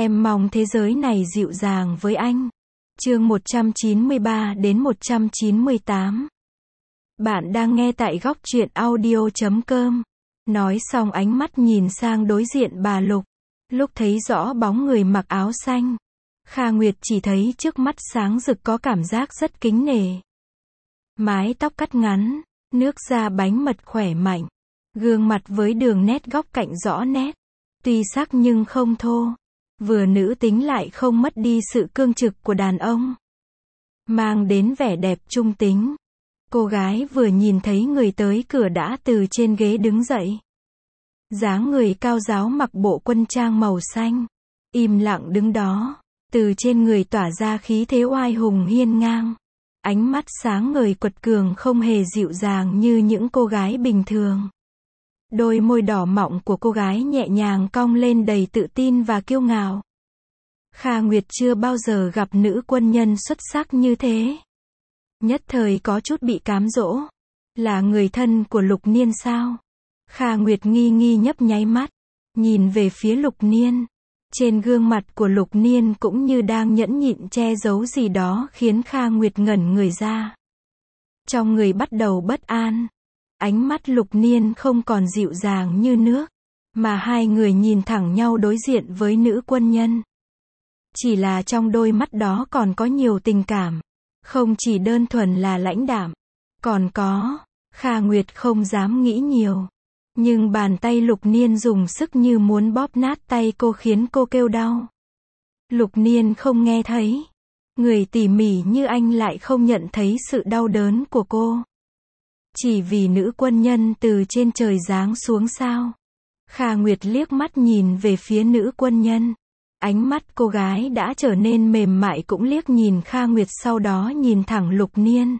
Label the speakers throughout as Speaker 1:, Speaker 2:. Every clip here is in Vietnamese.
Speaker 1: Em mong thế giới này dịu dàng với anh. Chương 193 đến 198. Bạn đang nghe tại góc truyện audio.com. Nói xong ánh mắt nhìn sang đối diện bà Lục. Lúc thấy rõ bóng người mặc áo xanh, Kha Nguyệt chỉ thấy trước mắt sáng rực có cảm giác rất kính nể. Mái tóc cắt ngắn, nước da bánh mật khỏe mạnh, gương mặt với đường nét góc cạnh rõ nét, tuy sắc nhưng không thô, vừa nữ tính lại không mất đi sự cương trực của đàn ông, mang đến vẻ đẹp trung tính. Cô gái vừa nhìn thấy người tới cửa đã từ trên ghế đứng dậy. Dáng người cao ráo mặc bộ quân trang màu xanh, im lặng đứng đó, từ trên người tỏa ra khí thế oai hùng hiên ngang. Ánh mắt sáng ngời quật cường không hề dịu dàng như những cô gái bình thường. Đôi môi đỏ mọng của cô gái nhẹ nhàng cong lên đầy tự tin và kiêu ngạo. Kha Nguyệt chưa bao giờ gặp nữ quân nhân xuất sắc như thế. Nhất thời có chút bị cám dỗ. Là người thân của Lục Niên sao? Kha Nguyệt nghi nghi nhấp nháy mắt, nhìn về phía Lục Niên. Trên gương mặt của Lục Niên cũng như đang nhẫn nhịn che giấu gì đó khiến Kha Nguyệt ngẩn người ra. Trong người bắt đầu bất an. Ánh mắt Lục Niên không còn dịu dàng như nước, mà hai người nhìn thẳng nhau đối diện với nữ quân nhân. Chỉ là trong đôi mắt đó còn có nhiều tình cảm, không chỉ đơn thuần là lãnh đạm, còn có, Kha Nguyệt không dám nghĩ nhiều. Nhưng bàn tay Lục Niên dùng sức như muốn bóp nát tay cô khiến cô kêu đau. Lục Niên không nghe thấy. Người tỉ mỉ như anh lại không nhận thấy sự đau đớn của cô. Chỉ vì nữ quân nhân từ trên trời giáng xuống sao? Kha Nguyệt liếc mắt nhìn về phía nữ quân nhân. Ánh mắt cô gái đã trở nên mềm mại cũng liếc nhìn Kha Nguyệt, sau đó nhìn thẳng Lục Niên.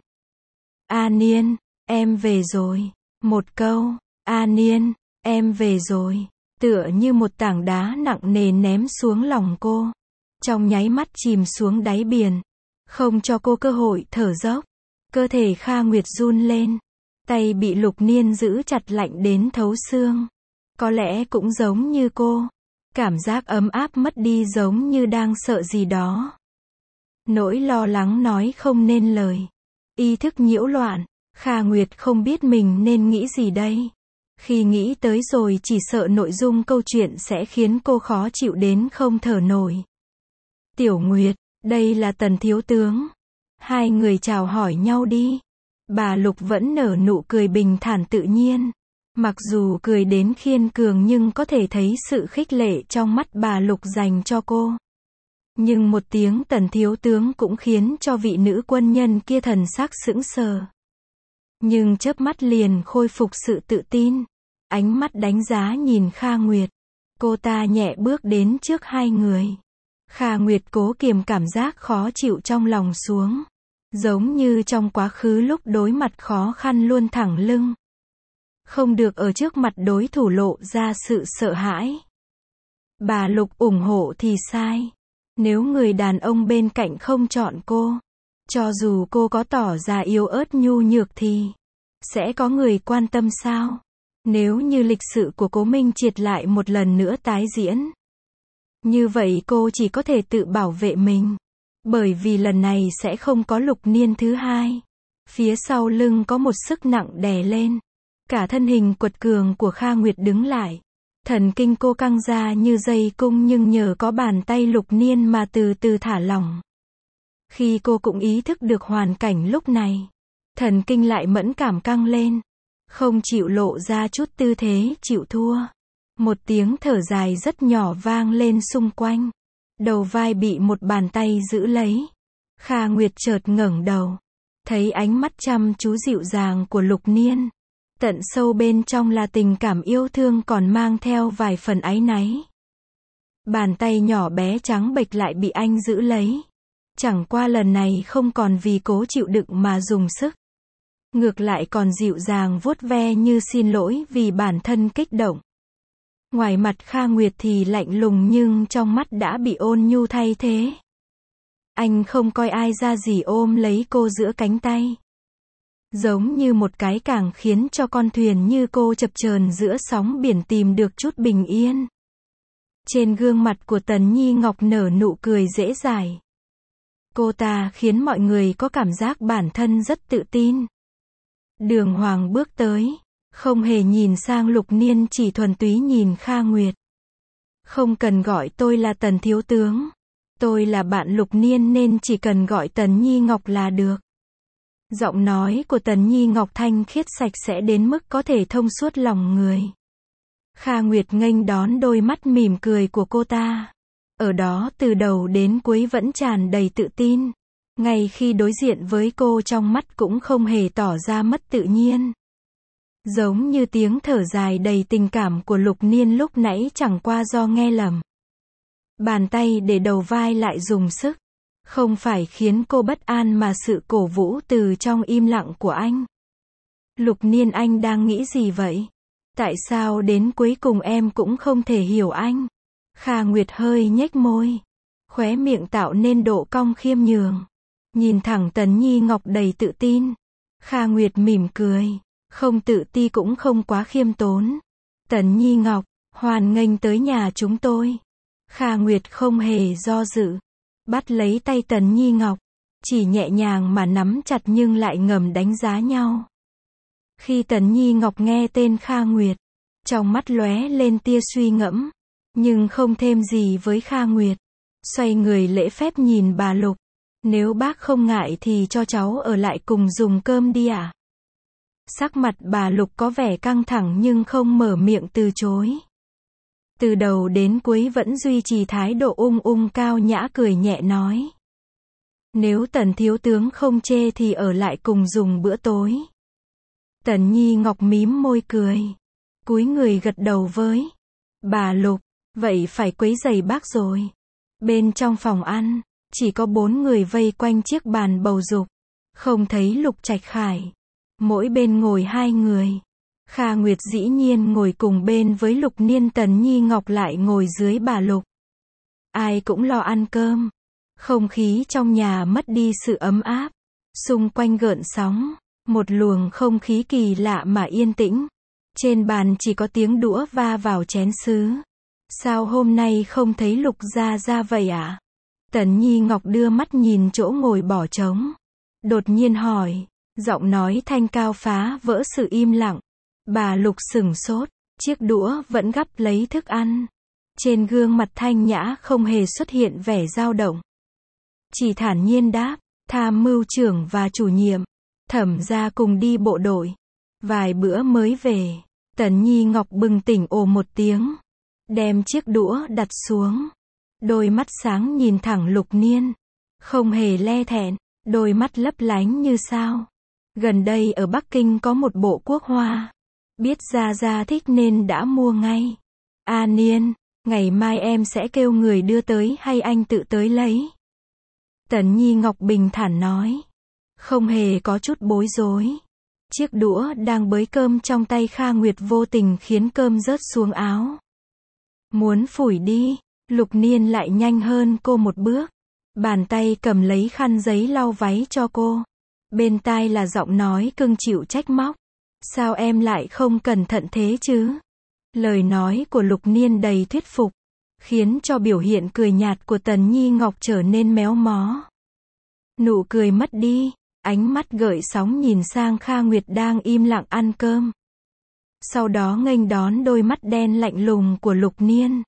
Speaker 1: A Niên, em về rồi. Một câu. A Niên, em về rồi, tựa như một tảng đá nặng nề ném xuống lòng cô. Trong nháy mắt chìm xuống đáy biển, không cho cô cơ hội thở dốc. Cơ thể Kha Nguyệt run lên, tay bị Lục Niên giữ chặt lạnh đến thấu xương. Có lẽ cũng giống như cô, cảm giác ấm áp mất đi giống như đang sợ gì đó. Nỗi lo lắng nói không nên lời. Ý thức nhiễu loạn, Kha Nguyệt không biết mình nên nghĩ gì đây. Khi nghĩ tới rồi chỉ sợ nội dung câu chuyện sẽ khiến cô khó chịu đến không thở nổi. Tiểu Nguyệt, đây là Tần thiếu tướng. Hai người chào hỏi nhau đi. Bà Lục vẫn nở nụ cười bình thản tự nhiên. Mặc dù cười đến khiên cường nhưng có thể thấy sự khích lệ trong mắt bà Lục dành cho cô. Nhưng một tiếng Tần thiếu tướng cũng khiến cho vị nữ quân nhân kia thần sắc sững sờ. Nhưng chớp mắt liền khôi phục sự tự tin. Ánh mắt đánh giá nhìn Kha Nguyệt. Cô ta nhẹ bước đến trước hai người. Kha Nguyệt cố kiềm cảm giác khó chịu trong lòng xuống. Giống như trong quá khứ lúc đối mặt khó khăn luôn thẳng lưng. Không được ở trước mặt đối thủ lộ ra sự sợ hãi. Bà Lục ủng hộ thì sai. Nếu người đàn ông bên cạnh không chọn cô, cho dù cô có tỏ ra yếu ớt nhu nhược thì sẽ có người quan tâm sao? Nếu như lịch sử của Cố Minh Triệt lại một lần nữa tái diễn, như vậy cô chỉ có thể tự bảo vệ mình. Bởi vì lần này sẽ không có Lục Niên thứ hai. Phía sau lưng có một sức nặng đè lên. Cả thân hình quật cường của Kha Nguyệt đứng lại. Thần kinh cô căng ra như dây cung nhưng nhờ có bàn tay Lục Niên mà từ từ thả lỏng. Khi cô cũng ý thức được hoàn cảnh lúc này, thần kinh lại mẫn cảm căng lên. Không chịu lộ ra chút tư thế chịu thua. Một tiếng thở dài rất nhỏ vang lên xung quanh. Đầu vai bị một bàn tay giữ lấy. Kha Nguyệt chợt ngẩng đầu. Thấy ánh mắt chăm chú dịu dàng của Lục Niên. Tận sâu bên trong là tình cảm yêu thương còn mang theo vài phần áy náy. Bàn tay nhỏ bé trắng bệch lại bị anh giữ lấy. Chẳng qua lần này không còn vì cố chịu đựng mà dùng sức. Ngược lại còn dịu dàng vuốt ve như xin lỗi vì bản thân kích động. Ngoài mặt Kha Nguyệt thì lạnh lùng nhưng trong mắt đã bị ôn nhu thay thế. Anh không coi ai ra gì ôm lấy cô giữa cánh tay. Giống như một cái cảng khiến cho con thuyền như cô chập chờn giữa sóng biển tìm được chút bình yên. Trên gương mặt của Tần Nhi Ngọc nở nụ cười dễ dãi. Cô ta khiến mọi người có cảm giác bản thân rất tự tin. Đường Hoàng bước tới, không hề nhìn sang Lục Niên, chỉ thuần túy nhìn Kha Nguyệt. Không cần gọi tôi là Tần thiếu tướng. Tôi là bạn Lục Niên nên chỉ cần gọi Tần Nhi Ngọc là được. Giọng nói của Tần Nhi Ngọc thanh khiết sạch sẽ đến mức có thể thông suốt lòng người. Kha Nguyệt nghênh đón đôi mắt mỉm cười của cô ta. Ở đó từ đầu đến cuối vẫn tràn đầy tự tin. Ngay khi đối diện với cô trong mắt cũng không hề tỏ ra mất tự nhiên. Giống như tiếng thở dài đầy tình cảm của Lục Niên lúc nãy chẳng qua do nghe lầm. Bàn tay để đầu vai lại dùng sức. Không phải khiến cô bất an mà sự cổ vũ từ trong im lặng của anh. Lục Niên, anh đang nghĩ gì vậy? Tại sao đến cuối cùng em cũng không thể hiểu anh? Kha Nguyệt hơi nhếch môi. Khóe miệng tạo nên độ cong khiêm nhường. Nhìn thẳng Tần Nhi Ngọc đầy tự tin. Kha Nguyệt mỉm cười. Không tự ti cũng không quá khiêm tốn. Tần Nhi Ngọc, hoan nghênh tới nhà chúng tôi. Kha Nguyệt không hề do dự. Bắt lấy tay Tần Nhi Ngọc. Chỉ nhẹ nhàng mà nắm chặt nhưng lại ngầm đánh giá nhau. Khi Tần Nhi Ngọc nghe tên Kha Nguyệt, trong mắt lóe lên tia suy ngẫm. Nhưng không thêm gì với Kha Nguyệt. Xoay người lễ phép nhìn bà Lục. Nếu bác không ngại thì cho cháu ở lại cùng dùng cơm đi ạ. Sắc mặt bà Lục có vẻ căng thẳng nhưng không mở miệng từ chối. Từ đầu đến cuối vẫn duy trì thái độ ung cao nhã, cười nhẹ nói. Nếu Tần thiếu tướng không chê thì ở lại cùng dùng bữa tối. Tần Nhi Ngọc mím môi cười. Cúi người gật đầu với bà Lục. Vậy phải quấy rầy bác rồi. Bên trong phòng ăn, chỉ có 4 người vây quanh chiếc bàn bầu dục. Không thấy Lục Trạch Khải. Mỗi bên ngồi 2 người. Kha Nguyệt dĩ nhiên ngồi cùng bên với Lục Niên, Tần Nhi Ngọc lại ngồi dưới bà Lục. Ai cũng lo ăn cơm. Không khí trong nhà mất đi sự ấm áp. Xung quanh gợn sóng. Một luồng không khí kỳ lạ mà yên tĩnh. Trên bàn chỉ có tiếng đũa va vào chén sứ. Sao hôm nay không thấy Lục gia gia vậy ạ? Tần Nhi Ngọc đưa mắt nhìn chỗ ngồi bỏ trống. Đột nhiên hỏi. Giọng nói thanh cao phá vỡ sự im lặng. Bà Lục sửng sốt. Chiếc đũa vẫn gắp lấy thức ăn. Trên gương mặt thanh nhã không hề xuất hiện vẻ dao động. Chỉ thản nhiên đáp. Tham mưu trưởng và chủ nhiệm Thẩm gia cùng đi bộ đội. Vài bữa mới về. Tần Nhi Ngọc bừng tỉnh ồ một tiếng. Đem chiếc đũa đặt xuống. Đôi mắt sáng nhìn thẳng Lục Niên. Không hề le thẹn. Đôi mắt lấp lánh như sao. Gần đây ở Bắc Kinh có một bộ quốc hoa. Biết gia gia thích nên đã mua ngay. A Niên, ngày mai em sẽ kêu người đưa tới hay anh tự tới lấy? Tần Nhi Ngọc bình thản nói. Không hề có chút bối rối. Chiếc đũa đang bới cơm trong tay Kha Nguyệt vô tình khiến cơm rớt xuống áo. Muốn phủi đi, Lục Niên lại nhanh hơn cô một bước. Bàn tay cầm lấy khăn giấy lau váy cho cô. Bên tai là giọng nói cưng chịu trách móc. Sao em lại không cẩn thận thế chứ? Lời nói của Lục Niên đầy thuyết phục. Khiến cho biểu hiện cười nhạt của Tần Nhi Ngọc trở nên méo mó. Nụ cười mất đi. Ánh mắt gợn sóng nhìn sang Kha Nguyệt đang im lặng ăn cơm. Sau đó nghênh đón đôi mắt đen lạnh lùng của Lục Niên.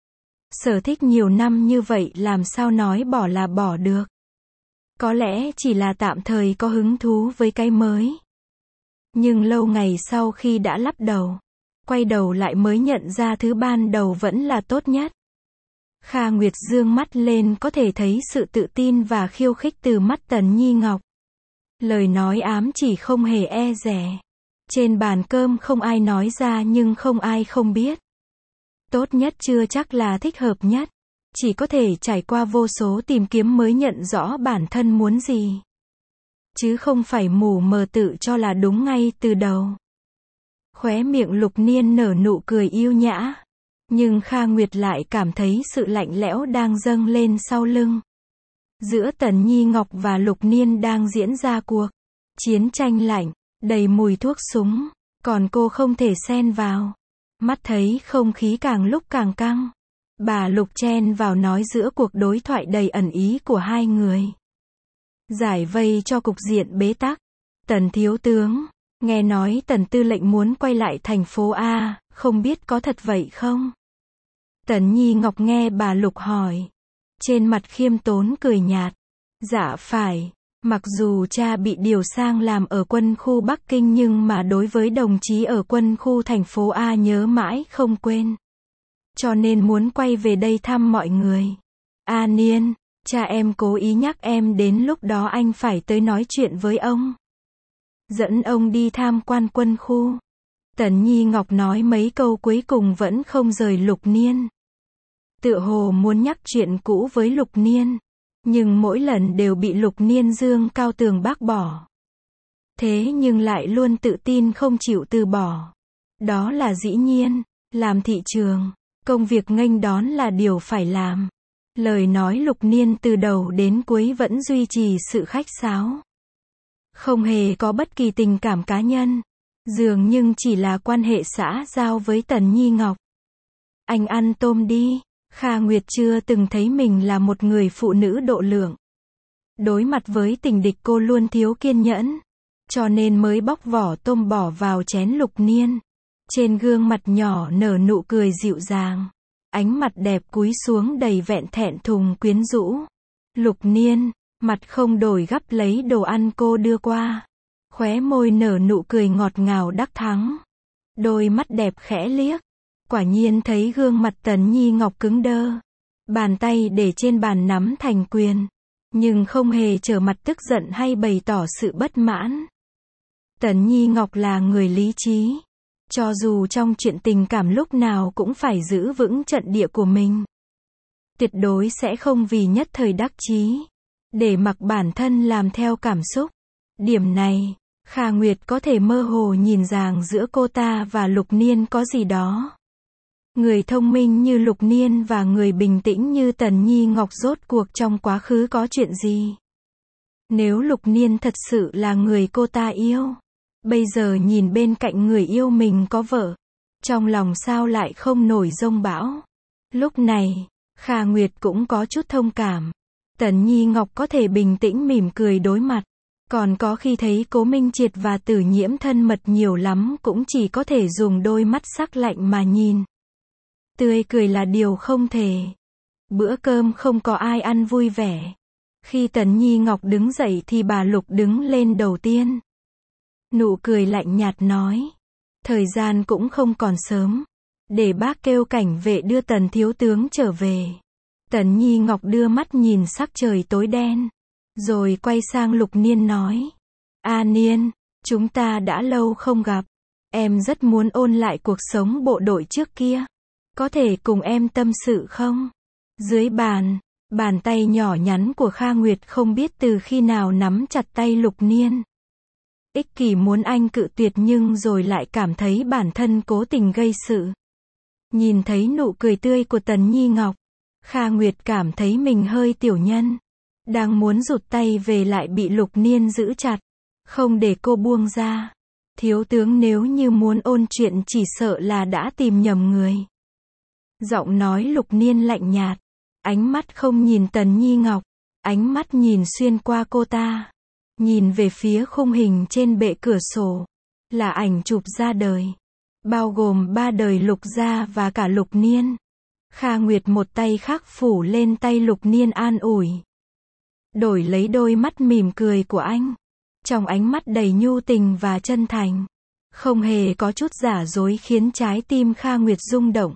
Speaker 1: Sở thích nhiều năm như vậy làm sao nói bỏ là bỏ được. Có lẽ chỉ là tạm thời có hứng thú với cái mới. Nhưng lâu ngày sau khi đã lắp đầu, quay đầu lại mới nhận ra thứ ban đầu vẫn là tốt nhất. Kha Nguyệt dương mắt lên có thể thấy sự tự tin và khiêu khích từ mắt Tần Nhi Ngọc. Lời nói ám chỉ không hề e dè. Trên bàn cơm không ai nói ra nhưng không ai không biết. Tốt nhất chưa chắc là thích hợp nhất. Chỉ có thể trải qua vô số tìm kiếm mới nhận rõ bản thân muốn gì. Chứ không phải mù mờ tự cho là đúng ngay từ đầu. Khóe miệng Lục Niên nở nụ cười yêu nhã. Nhưng Kha Nguyệt lại cảm thấy sự lạnh lẽo đang dâng lên sau lưng. Giữa Tần Nhi Ngọc và Lục Niên đang diễn ra cuộc chiến tranh lạnh, đầy mùi thuốc súng. Còn cô không thể xen vào. Mắt thấy không khí càng lúc càng căng. Bà Lục chen vào nói giữa cuộc đối thoại đầy ẩn ý của hai người. Giải vây cho cục diện bế tắc. Tần thiếu tướng, nghe nói Tần tư lệnh muốn quay lại thành phố A, không biết có thật vậy không? Tần Nhi Ngọc nghe bà Lục hỏi. Trên mặt khiêm tốn cười nhạt. Dạ phải, mặc dù cha bị điều sang làm ở quân khu Bắc Kinh nhưng mà đối với đồng chí ở quân khu thành phố A nhớ mãi không quên. Cho nên muốn quay về đây thăm mọi người. A Niên, cha em cố ý nhắc em đến lúc đó anh phải tới nói chuyện với ông. Dẫn ông đi tham quan quân khu. Tần Nhi Ngọc nói mấy câu cuối cùng vẫn không rời Lục Niên. Tựa hồ muốn nhắc chuyện cũ với Lục Niên. Nhưng mỗi lần đều bị Lục Niên dương cao tường bác bỏ. Thế nhưng lại luôn tự tin không chịu từ bỏ. Đó là dĩ nhiên, làm thị trường, công việc nghênh đón là điều phải làm. Lời nói Lục Niên từ đầu đến cuối vẫn duy trì sự khách sáo. Không hề có bất kỳ tình cảm cá nhân. Dường như chỉ là quan hệ xã giao với Tần Nhi Ngọc. Anh ăn tôm đi. Kha Nguyệt chưa từng thấy mình là một người phụ nữ độ lượng. Đối mặt với tình địch cô luôn thiếu kiên nhẫn. Cho nên mới bóc vỏ tôm bỏ vào chén Lục Niên. Trên gương mặt nhỏ nở nụ cười dịu dàng. Ánh mặt đẹp cúi xuống đầy vẹn thẹn thùng quyến rũ. Lục Niên, mặt không đổi gắp lấy đồ ăn cô đưa qua. Khóe môi nở nụ cười ngọt ngào đắc thắng. Đôi mắt đẹp khẽ liếc. Quả nhiên thấy gương mặt Tần Nhi Ngọc cứng đơ. Bàn tay để trên bàn nắm thành quyền. Nhưng không hề trở mặt tức giận hay bày tỏ sự bất mãn. Tần Nhi Ngọc là người lý trí. Cho dù trong chuyện tình cảm lúc nào cũng phải giữ vững trận địa của mình. Tuyệt đối sẽ không vì nhất thời đắc chí. Để mặc bản thân làm theo cảm xúc. Điểm này, Kha Nguyệt có thể mơ hồ nhìn ràng giữa cô ta và Lục Niên có gì đó. Người thông minh như Lục Niên và người bình tĩnh như Tần Nhi Ngọc rốt cuộc trong quá khứ có chuyện gì? Nếu Lục Niên thật sự là người cô ta yêu, bây giờ nhìn bên cạnh người yêu mình có vợ, trong lòng sao lại không nổi giông bão? Lúc này, Kha Nguyệt cũng có chút thông cảm. Tần Nhi Ngọc có thể bình tĩnh mỉm cười đối mặt. Còn có khi thấy Cố Minh Triệt và Tử Nhiễm thân mật nhiều lắm cũng chỉ có thể dùng đôi mắt sắc lạnh mà nhìn. Tươi cười là điều không thể. Bữa cơm không có ai ăn vui vẻ. Khi Tần Nhi Ngọc đứng dậy thì bà Lục đứng lên đầu tiên. Nụ cười lạnh nhạt nói. Thời gian cũng không còn sớm. Để bác kêu cảnh vệ đưa Tần thiếu tướng trở về. Tần Nhi Ngọc đưa mắt nhìn sắc trời tối đen. Rồi quay sang Lục Niên nói. A Niên, chúng ta đã lâu không gặp. Em rất muốn ôn lại cuộc sống bộ đội trước kia. Có thể cùng em tâm sự không? Dưới bàn tay nhỏ nhắn của Kha Nguyệt không biết từ khi nào nắm chặt tay Lục Niên. Ích kỷ muốn anh cự tuyệt nhưng rồi lại cảm thấy bản thân cố tình gây sự. Nhìn thấy nụ cười tươi của Tần Nhi Ngọc, Kha Nguyệt cảm thấy mình hơi tiểu nhân. Đang muốn rụt tay về lại bị Lục Niên giữ chặt. Không để cô buông ra. Thiếu tướng nếu như muốn ôn chuyện chỉ sợ là đã tìm nhầm người. Giọng nói Lục Niên lạnh nhạt. Ánh mắt không nhìn Tần Nhi Ngọc. Ánh mắt nhìn xuyên qua cô ta. Nhìn về phía khung hình trên bệ cửa sổ. Là ảnh chụp ra đời. Bao gồm 3 đời Lục gia và cả Lục Niên. Kha Nguyệt một tay khác phủ lên tay Lục Niên an ủi. Đổi lấy đôi mắt mỉm cười của anh. Trong ánh mắt đầy nhu tình và chân thành. Không hề có chút giả dối khiến trái tim Kha Nguyệt rung động.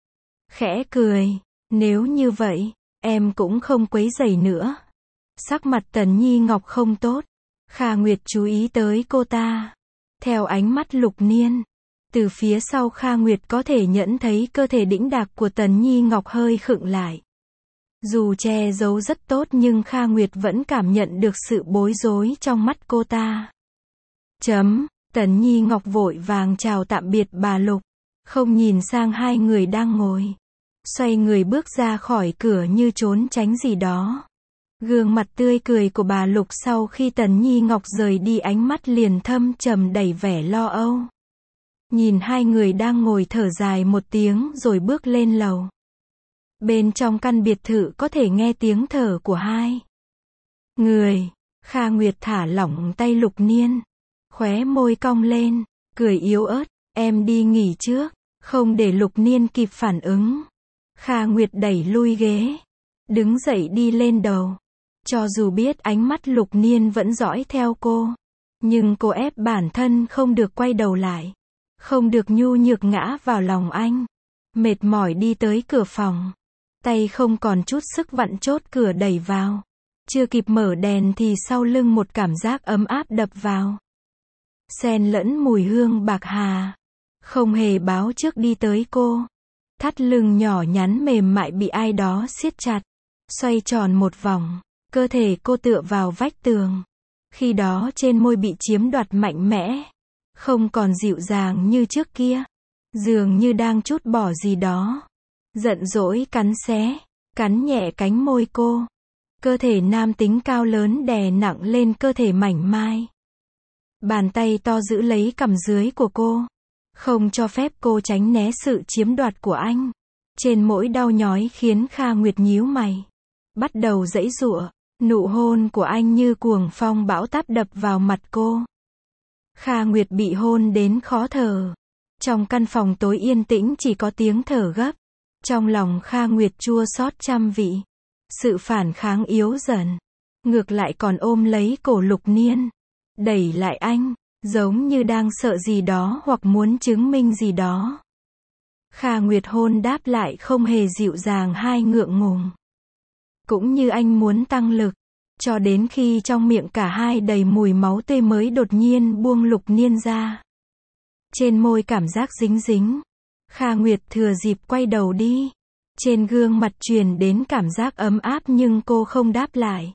Speaker 1: Khẽ cười. Nếu như vậy, em cũng không quấy rầy nữa. Sắc mặt Tần Nhi Ngọc không tốt. Kha Nguyệt chú ý tới cô ta. Theo ánh mắt Lục Niên. Từ phía sau Kha Nguyệt có thể nhận thấy cơ thể đĩnh đạc của Tần Nhi Ngọc hơi khựng lại. Dù che giấu rất tốt nhưng Kha Nguyệt vẫn cảm nhận được sự bối rối trong mắt cô ta. Tần Nhi Ngọc vội vàng chào tạm biệt bà Lục. Không nhìn sang hai người đang ngồi. Xoay người bước ra khỏi cửa như trốn tránh gì đó. Gương mặt tươi cười của bà Lục sau khi Tần Nhi Ngọc rời đi ánh mắt liền thâm trầm đầy vẻ lo âu. Nhìn hai người đang ngồi thở dài một tiếng rồi bước lên lầu. Bên trong căn biệt thự có thể nghe tiếng thở của hai người. Kha Nguyệt thả lỏng tay Lục Niên. Khóe môi cong lên, cười yếu ớt. Em đi nghỉ trước. Không để Lục Niên kịp phản ứng. Kha Nguyệt đẩy lui ghế. Đứng dậy đi lên đầu. Cho dù biết ánh mắt Lục Niên vẫn dõi theo cô. Nhưng cô ép bản thân không được quay đầu lại. Không được nhu nhược ngã vào lòng anh. Mệt mỏi đi tới cửa phòng. Tay không còn chút sức vặn chốt cửa đẩy vào. Chưa kịp mở đèn thì sau lưng một cảm giác ấm áp đập vào. Xen lẫn mùi hương bạc hà. Không hề báo trước đi tới cô. Thắt lưng nhỏ nhắn mềm mại bị ai đó siết chặt. Xoay tròn một vòng. Cơ thể cô tựa vào vách tường. Khi đó trên môi bị chiếm đoạt mạnh mẽ. Không còn dịu dàng như trước kia. Dường như đang trút bỏ gì đó. Giận dỗi cắn xé. Cắn nhẹ cánh môi cô. Cơ thể nam tính cao lớn đè nặng lên cơ thể mảnh mai. Bàn tay to giữ lấy cằm dưới của cô. Không cho phép cô tránh né sự chiếm đoạt của anh. Trên mỗi đau nhói khiến Kha Nguyệt nhíu mày. Bắt đầu giãy giụa. Nụ hôn của anh như cuồng phong bão táp đập vào mặt cô. Kha Nguyệt bị hôn đến khó thở. Trong căn phòng tối yên tĩnh chỉ có tiếng thở gấp. Trong lòng Kha Nguyệt chua xót trăm vị. Sự phản kháng yếu dần. Ngược lại còn ôm lấy cổ Lục Niên. Đẩy lại anh. Giống như đang sợ gì đó hoặc muốn chứng minh gì đó. Kha Nguyệt hôn đáp lại không hề dịu dàng hay ngượng ngùng. Cũng như anh muốn tăng lực. Cho đến khi trong miệng cả hai đầy mùi máu tươi mới đột nhiên buông Lục Niên ra. Trên môi cảm giác dính dính. Kha Nguyệt thừa dịp quay đầu đi. Trên gương mặt truyền đến cảm giác ấm áp nhưng cô không đáp lại.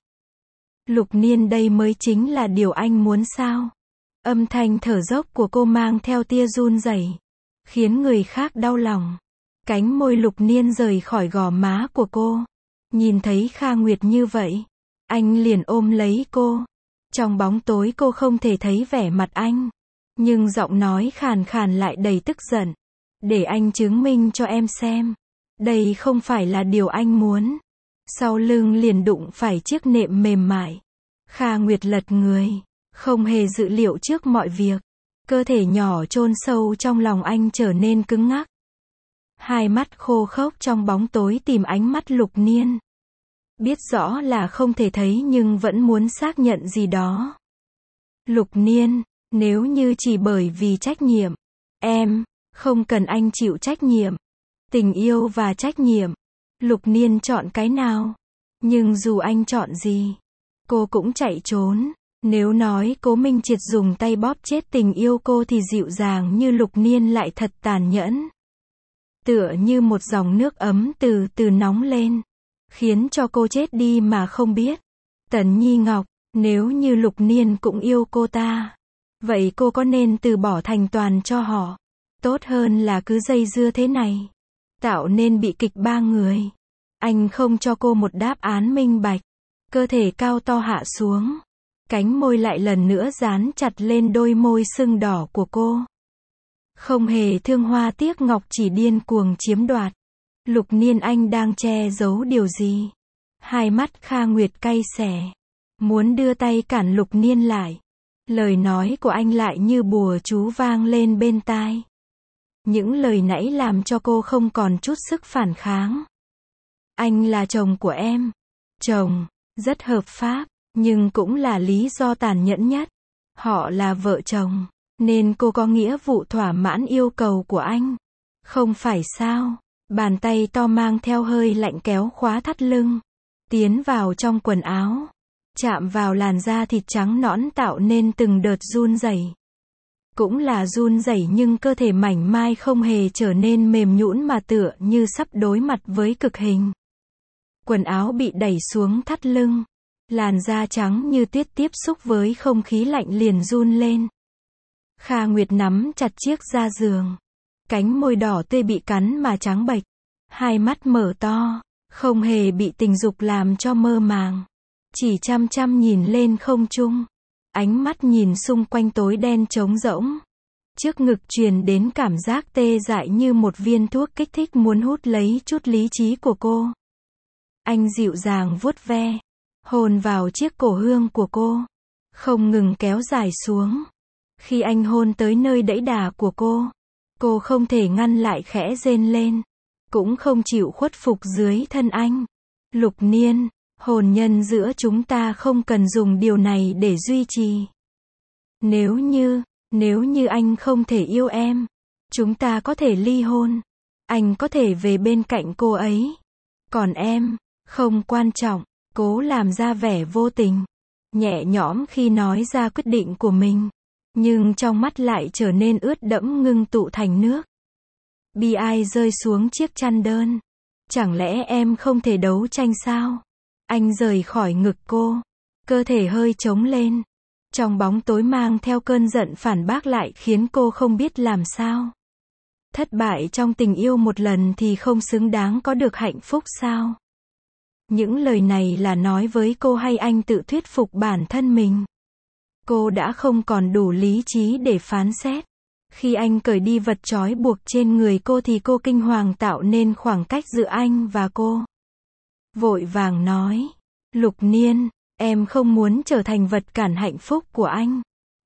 Speaker 1: Lục Niên, đây mới chính là điều anh muốn sao? Âm thanh thở dốc của cô mang theo tia run rẩy, khiến người khác đau lòng. Cánh môi Lục Niên rời khỏi gò má của cô. Nhìn thấy Kha Nguyệt như vậy, anh liền ôm lấy cô. Trong bóng tối cô không thể thấy vẻ mặt anh. Nhưng giọng nói khàn khàn lại đầy tức giận. Để anh chứng minh cho em xem. Đây không phải là điều anh muốn. Sau lưng liền đụng phải chiếc nệm mềm mại. Kha Nguyệt lật người. Không hề dự liệu trước mọi việc. Cơ thể nhỏ chôn sâu trong lòng anh trở nên cứng ngắc. Hai mắt khô khốc trong bóng tối tìm ánh mắt Lục Niên. Biết rõ là không thể thấy nhưng vẫn muốn xác nhận gì đó. Lục Niên, nếu như chỉ bởi vì trách nhiệm, em, không cần anh chịu trách nhiệm. Tình yêu và trách nhiệm. Lục Niên chọn cái nào? Nhưng dù anh chọn gì, cô cũng chạy trốn. Nếu nói Cố Minh Triệt dùng tay bóp chết tình yêu cô thì dịu dàng như Lục Niên lại thật tàn nhẫn. Tựa như một dòng nước ấm từ từ nóng lên, khiến cho cô chết đi mà không biết. Tần Nhi Ngọc, nếu như Lục Niên cũng yêu cô ta, vậy cô có nên từ bỏ thành toàn cho họ? Tốt hơn là cứ dây dưa thế này, tạo nên bị kịch ba người. Anh không cho cô một đáp án minh bạch. Cơ thể cao to hạ xuống. Cánh môi lại lần nữa dán chặt lên đôi môi sưng đỏ của cô. Không hề thương hoa tiếc ngọc, chỉ điên cuồng chiếm đoạt. Lục Niên, anh đang che giấu điều gì? Hai mắt Kha Nguyệt cay xè. Muốn đưa tay cản Lục Niên lại. Lời nói của anh lại như bùa chú vang lên bên tai. Những lời nãy làm cho cô không còn chút sức phản kháng. Anh là chồng của em. Chồng, rất hợp pháp, nhưng cũng là lý do tàn nhẫn nhất. Họ là vợ chồng, nên cô có nghĩa vụ thỏa mãn yêu cầu của anh. Không phải sao? Bàn tay to mang theo hơi lạnh kéo khóa thắt lưng, tiến vào trong quần áo, chạm vào làn da thịt trắng nõn tạo nên từng đợt run rẩy. Cũng là run rẩy nhưng cơ thể mảnh mai không hề trở nên mềm nhũn mà tựa như sắp đối mặt với cực hình. Quần áo bị đẩy xuống thắt lưng, làn da trắng như tuyết tiếp xúc với không khí lạnh liền run lên. Kha Nguyệt nắm chặt chiếc da giường, cánh môi đỏ tươi bị cắn mà trắng bệch, hai mắt mở to, không hề bị tình dục làm cho mơ màng, chỉ chăm chăm nhìn lên không trung, ánh mắt nhìn xung quanh tối đen trống rỗng. Trước ngực truyền đến cảm giác tê dại như một viên thuốc kích thích muốn hút lấy chút lý trí của cô. Anh dịu dàng vuốt ve, hôn vào chiếc cổ hương của cô, không ngừng kéo dài xuống. Khi anh hôn tới nơi đẫy đà của cô không thể ngăn lại khẽ rên lên, cũng không chịu khuất phục dưới thân anh. Lục Niên, hôn nhân giữa chúng ta không cần dùng điều này để duy trì. Nếu như anh không thể yêu em, chúng ta có thể ly hôn. Anh có thể về bên cạnh cô ấy. Còn em, không quan trọng. Cố làm ra vẻ vô tình, nhẹ nhõm khi nói ra quyết định của mình, nhưng trong mắt lại trở nên ướt đẫm ngưng tụ thành nước. Bi ai rơi xuống chiếc chăn đơn. Chẳng lẽ em không thể đấu tranh sao? Anh rời khỏi ngực cô, cơ thể hơi trống lên. Trong bóng tối mang theo cơn giận phản bác lại khiến cô không biết làm sao. Thất bại trong tình yêu một lần thì không xứng đáng có được hạnh phúc sao? Những lời này là nói với cô hay anh tự thuyết phục bản thân mình? Cô đã không còn đủ lý trí để phán xét. Khi anh cởi đi vật trói buộc trên người cô thì cô kinh hoàng tạo nên khoảng cách giữa anh và cô. Vội vàng nói, Lục Niên, em không muốn trở thành vật cản hạnh phúc của anh.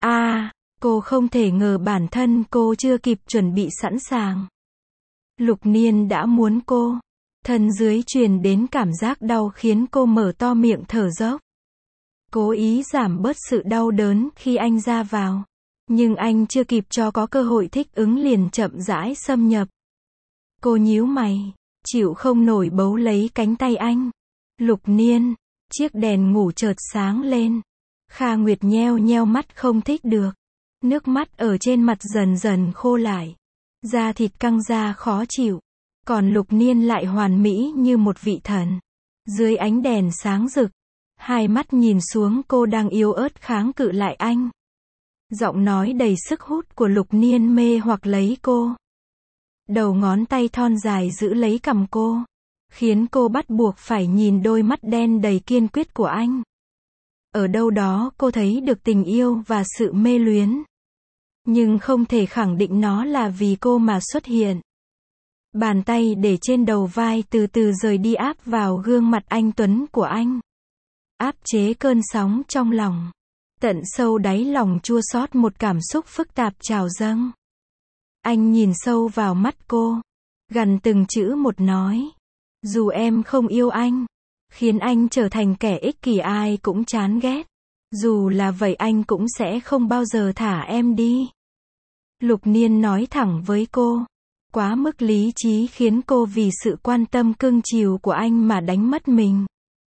Speaker 1: Cô không thể ngờ bản thân cô chưa kịp chuẩn bị sẵn sàng. Lục Niên đã muốn cô. Thân dưới truyền đến cảm giác đau khiến cô mở to miệng thở dốc. Cố ý giảm bớt sự đau đớn khi anh ra vào. Nhưng anh chưa kịp cho có cơ hội thích ứng liền chậm rãi xâm nhập. Cô nhíu mày, chịu không nổi bấu lấy cánh tay anh. Lục Niên, chiếc đèn ngủ chợt sáng lên. Kha Nguyệt nheo nheo mắt không thích được. Nước mắt ở trên mặt dần dần khô lại. Da thịt căng ra khó chịu. Còn Lục Niên lại hoàn mỹ như một vị thần. Dưới ánh đèn sáng rực, hai mắt nhìn xuống cô đang yếu ớt kháng cự lại anh. Giọng nói đầy sức hút của Lục Niên mê hoặc lấy cô. Đầu ngón tay thon dài giữ lấy cằm cô, khiến cô bắt buộc phải nhìn đôi mắt đen đầy kiên quyết của anh. Ở đâu đó cô thấy được tình yêu và sự mê luyến. Nhưng không thể khẳng định nó là vì cô mà xuất hiện. Bàn tay để trên đầu vai từ từ rời đi áp vào gương mặt anh tuấn của anh. Áp chế cơn sóng trong lòng. Tận sâu đáy lòng chua xót một cảm xúc phức tạp trào dâng. Anh nhìn sâu vào mắt cô. Gằn từng chữ một nói. Dù em không yêu anh, khiến anh trở thành kẻ ích kỷ ai cũng chán ghét. Dù là vậy anh cũng sẽ không bao giờ thả em đi. Lục Niên nói thẳng với cô. Quá mức lý trí khiến cô vì sự quan tâm cưng chiều của anh mà đánh mất mình.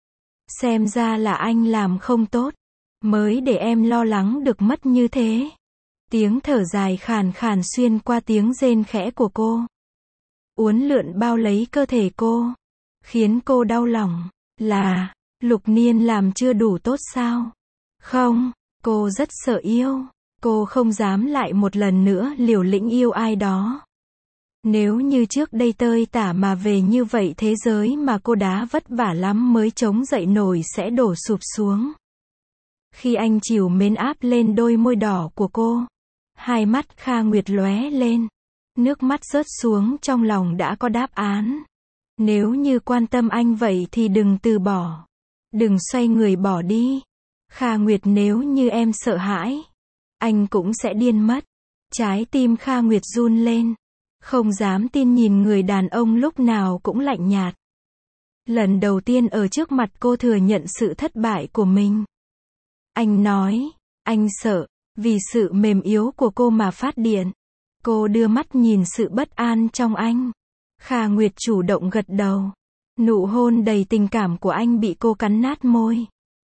Speaker 1: Xem ra là anh làm không tốt, mới để em lo lắng được mất như thế. Tiếng thở dài khàn khàn xuyên qua tiếng rên khẽ của cô. Uốn lượn bao lấy cơ thể cô, khiến cô đau lòng. Là, Lục Niên làm chưa đủ tốt sao? Không, cô rất sợ yêu. Cô không dám lại một lần nữa liều lĩnh yêu ai đó. Nếu như trước đây tơi tả mà về như vậy thế giới mà cô đã vất vả lắm mới chống dậy nổi sẽ đổ sụp xuống. Khi anh trìu mến áp lên đôi môi đỏ của cô, hai mắt Kha Nguyệt lóe lên. Nước mắt rớt xuống trong lòng đã có đáp án. Nếu như quan tâm anh vậy thì đừng từ bỏ. Đừng xoay người bỏ đi. Kha Nguyệt, nếu như em sợ hãi, anh cũng sẽ điên mất. Trái tim Kha Nguyệt run lên. Không dám tin nhìn người đàn ông lúc nào cũng lạnh nhạt. Lần đầu tiên ở trước mặt cô thừa nhận sự thất bại của mình. Anh nói, anh sợ, vì sự mềm yếu của cô mà phát điên. Cô đưa mắt nhìn sự bất an trong anh. Kha Nguyệt chủ động gật đầu. Nụ hôn đầy tình cảm của anh bị cô cắn nát môi.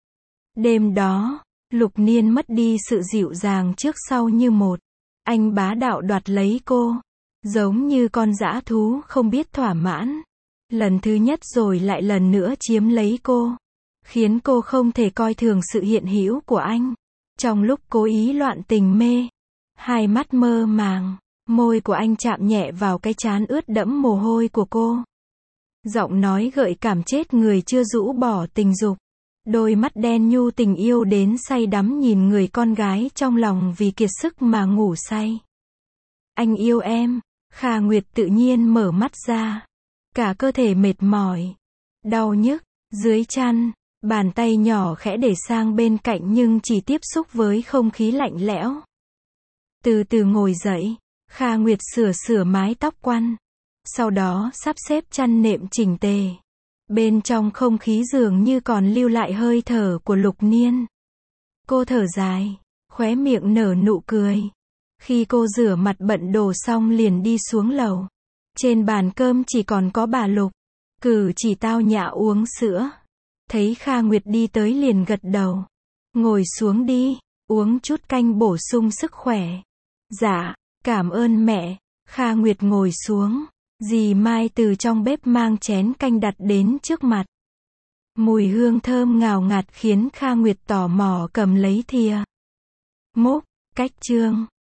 Speaker 1: Đêm đó, Lục Niên mất đi sự dịu dàng trước sau như một. Anh bá đạo đoạt lấy cô. Giống như con dã thú không biết thỏa mãn. Lần thứ nhất rồi lại lần nữa chiếm lấy cô. Khiến cô không thể coi thường sự hiện hữu của anh. Trong lúc cố ý loạn tình mê, hai mắt mơ màng, môi của anh chạm nhẹ vào cái trán ướt đẫm mồ hôi của cô. Giọng nói gợi cảm chết người chưa rũ bỏ tình dục. Đôi mắt đen nhu tình yêu đến say đắm nhìn người con gái trong lòng vì kiệt sức mà ngủ say. Anh yêu em. Kha Nguyệt tự nhiên mở mắt ra. Cả cơ thể mệt mỏi, đau nhức, dưới chăn, bàn tay nhỏ khẽ để sang bên cạnh nhưng chỉ tiếp xúc với không khí lạnh lẽo. Từ từ ngồi dậy, Kha Nguyệt sửa sửa mái tóc quăn. Sau đó sắp xếp chăn nệm chỉnh tề. Bên trong không khí dường như còn lưu lại hơi thở của Lục Niên. Cô thở dài, khóe miệng nở nụ cười. Khi cô rửa mặt bận đồ xong liền đi xuống lầu. Trên bàn cơm chỉ còn có bà Lục. Cử chỉ tao nhã uống sữa. Thấy Kha Nguyệt đi tới liền gật đầu. Ngồi xuống đi, uống chút canh bổ sung sức khỏe. Dạ, cảm ơn mẹ. Kha Nguyệt ngồi xuống. Dì Mai từ trong bếp mang chén canh đặt đến trước mặt. Mùi hương thơm ngào ngạt khiến Kha Nguyệt tò mò cầm lấy thìa. Múc, cách chương.